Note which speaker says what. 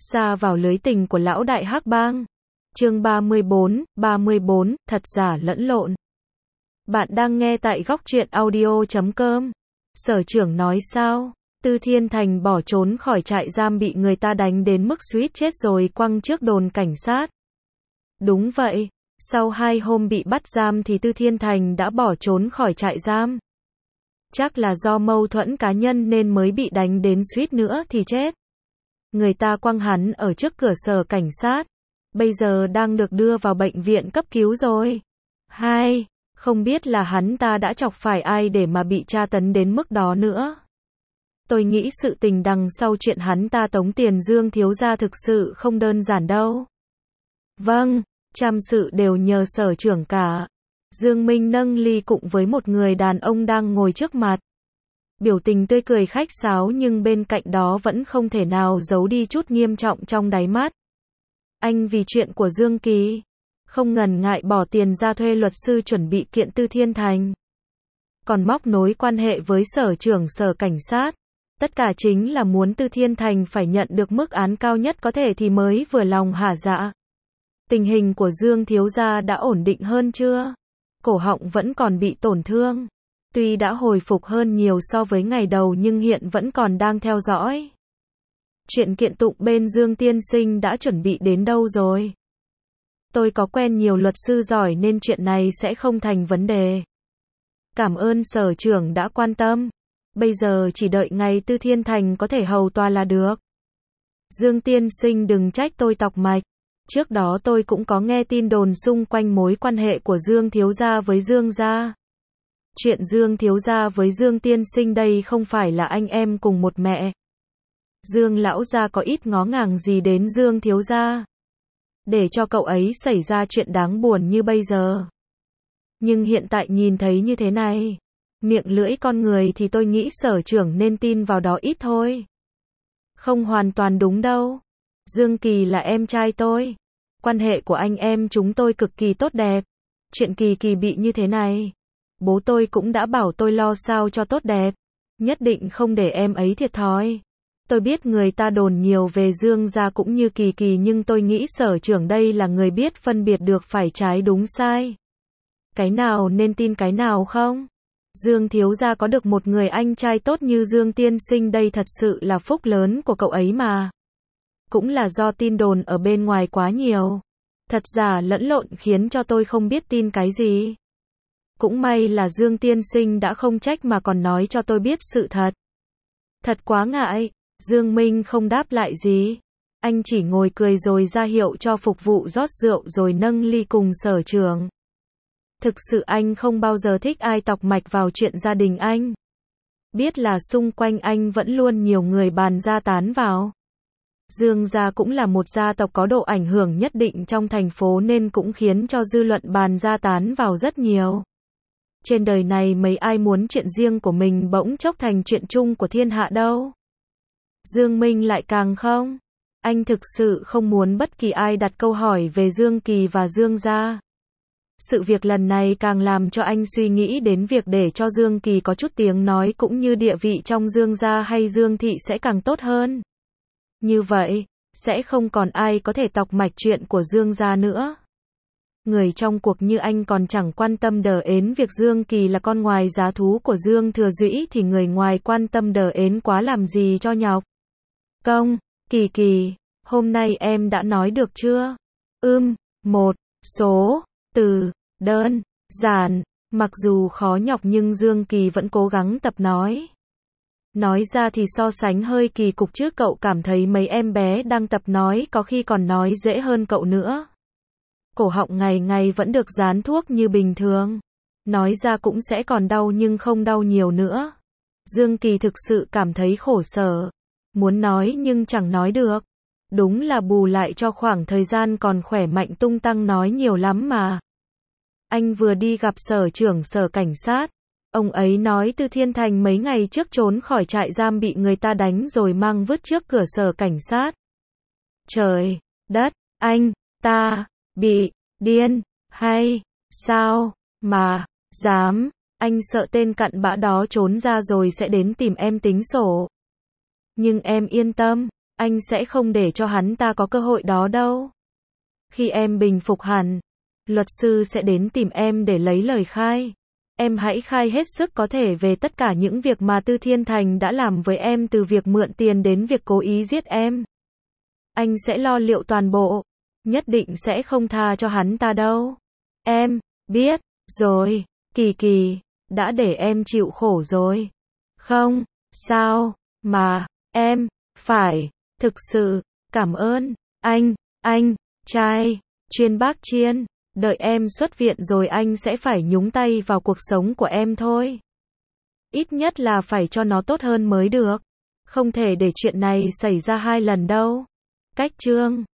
Speaker 1: Sa vào lưới tình của lão đại hắc bang. Chương 34, thật giả lẫn lộn. Bạn đang nghe tại góc truyện audio.com. Sở trưởng nói sao? Tư Thiên Thành bỏ trốn khỏi trại giam bị người ta đánh đến mức suýt chết rồi quăng trước đồn cảnh sát. Đúng vậy, sau 2 hôm bị bắt giam thì Tư Thiên Thành đã bỏ trốn khỏi trại giam. Chắc là do mâu thuẫn cá nhân nên mới bị đánh đến suýt nữa thì chết. Người ta quăng hắn ở trước cửa sở cảnh sát. Bây giờ đang được đưa vào bệnh viện cấp cứu rồi. Không biết là hắn ta đã chọc phải ai để mà bị tra tấn đến mức đó nữa. Tôi nghĩ sự tình đằng sau chuyện hắn ta tống tiền Dương thiếu gia thực sự không đơn giản đâu. Vâng, trăm sự đều nhờ sở trưởng cả. Dương Minh nâng ly cụng với một người đàn ông đang ngồi trước mặt. Biểu tình tươi cười khách sáo nhưng bên cạnh đó vẫn không thể nào giấu đi chút nghiêm trọng trong đáy mắt. Anh vì chuyện của Dương Kỳ, không ngần ngại bỏ tiền ra thuê luật sư chuẩn bị kiện Tư Thiên Thành. Còn móc nối quan hệ với sở trưởng sở cảnh sát. Tất cả chính là muốn Tư Thiên Thành phải nhận được mức án cao nhất có thể thì mới vừa lòng hả dạ. Tình hình của Dương thiếu gia đã ổn định hơn chưa? Cổ họng vẫn còn bị tổn thương. Tuy đã hồi phục hơn nhiều so với ngày đầu nhưng hiện vẫn còn đang theo dõi. Chuyện kiện tụng bên Dương tiên sinh đã chuẩn bị đến đâu rồi? Tôi có quen nhiều luật sư giỏi nên chuyện này sẽ không thành vấn đề. Cảm ơn sở trưởng đã quan tâm. Bây giờ chỉ đợi ngày Tư Thiên Thành có thể hầu tòa là được. Dương tiên sinh đừng trách tôi tọc mạch. Trước đó tôi cũng có nghe tin đồn xung quanh mối quan hệ của Dương thiếu gia với Dương gia. Chuyện Dương thiếu gia với Dương tiên sinh đây không phải là anh em cùng một mẹ. Dương lão gia có ít ngó ngàng gì đến Dương thiếu gia, để cho cậu ấy xảy ra chuyện đáng buồn như bây giờ. Nhưng hiện tại nhìn thấy như thế này, miệng lưỡi con người thì tôi nghĩ sở trưởng nên tin vào đó ít thôi. Không hoàn toàn đúng đâu. Dương Kỳ là em trai tôi. Quan hệ của anh em chúng tôi cực kỳ tốt đẹp. Chuyện Kỳ Kỳ bị như thế này, bố tôi cũng đã bảo tôi lo sao cho tốt đẹp. Nhất định không để em ấy thiệt thòi. Tôi biết người ta đồn nhiều về Dương gia cũng như Kỳ Kỳ nhưng tôi nghĩ sở trưởng đây là người biết phân biệt được phải trái đúng sai. Cái nào nên tin cái nào không? Dương thiếu gia có được một người anh trai tốt như Dương tiên sinh đây thật sự là phúc lớn của cậu ấy mà. Cũng là do tin đồn ở bên ngoài quá nhiều. Thật giả lẫn lộn khiến cho tôi không biết tin cái gì. Cũng may là Dương tiên sinh đã không trách mà còn nói cho tôi biết sự thật. Thật quá ngại. Dương Minh không đáp lại gì. Anh chỉ ngồi cười rồi ra hiệu cho phục vụ rót rượu rồi nâng ly cùng sở trưởng. Thực sự anh không bao giờ thích ai tọc mạch vào chuyện gia đình anh. Biết là xung quanh anh vẫn luôn nhiều người bàn ra tán vào. Dương gia cũng là một gia tộc có độ ảnh hưởng nhất định trong thành phố nên cũng khiến cho dư luận bàn ra tán vào rất nhiều. Trên đời này mấy ai muốn chuyện riêng của mình bỗng chốc thành chuyện chung của thiên hạ đâu. Dương Minh lại càng không. Anh thực sự không muốn bất kỳ ai đặt câu hỏi về Dương Kỳ và Dương gia. Sự việc lần này càng làm cho anh suy nghĩ đến việc để cho Dương Kỳ có chút tiếng nói cũng như địa vị trong Dương gia hay Dương thị sẽ càng tốt hơn. Như vậy, sẽ không còn ai có thể tọc mạch chuyện của Dương gia nữa. Người trong cuộc như anh còn chẳng quan tâm đờ ến việc Dương Kỳ là con ngoài giá thú của Dương Thừa Dũy thì người ngoài quan tâm đờ ến quá làm gì cho nhọc. Kỳ Kỳ, hôm nay em đã nói được chưa? Một số từ đơn giản, mặc dù khó nhọc nhưng Dương Kỳ vẫn cố gắng tập nói. Nói ra thì so sánh hơi kỳ cục chứ cậu cảm thấy mấy em bé đang tập nói có khi còn nói dễ hơn cậu nữa. Cổ họng ngày ngày vẫn được dán thuốc như bình thường. Nói ra cũng sẽ còn đau nhưng không đau nhiều nữa. Dương Kỳ thực sự cảm thấy khổ sở. Muốn nói nhưng chẳng nói được. Đúng là bù lại cho khoảng thời gian còn khỏe mạnh tung tăng nói nhiều lắm mà. Anh vừa đi gặp sở trưởng sở cảnh sát. Ông ấy nói Tư Thiên Thành mấy ngày trước trốn khỏi trại giam bị người ta đánh rồi mang vứt trước cửa sở cảnh sát. Trời đất, anh ta bị điên hay sao mà dám? Anh sợ tên cặn bã đó trốn ra rồi sẽ đến tìm em tính sổ. Nhưng em yên tâm, Anh sẽ không để cho hắn ta có cơ hội đó đâu. Khi em bình phục hẳn, luật sư sẽ đến tìm em để lấy lời khai. Em hãy khai hết sức có thể về tất cả những việc mà Tư Thiên Thành đã làm với em, từ việc mượn tiền đến việc cố ý giết em. Anh sẽ lo liệu toàn bộ, nhất định sẽ không tha cho hắn ta đâu. Em biết rồi, Kỳ Kỳ, đã để em chịu khổ rồi. Không, sao mà em phải, thực sự cảm ơn anh trai chuyên bác Chiên, đợi em xuất viện rồi anh sẽ phải nhúng tay vào cuộc sống của em thôi. Ít nhất là phải cho nó tốt hơn mới được. Không thể để chuyện này xảy ra 2 lần đâu. Cách chương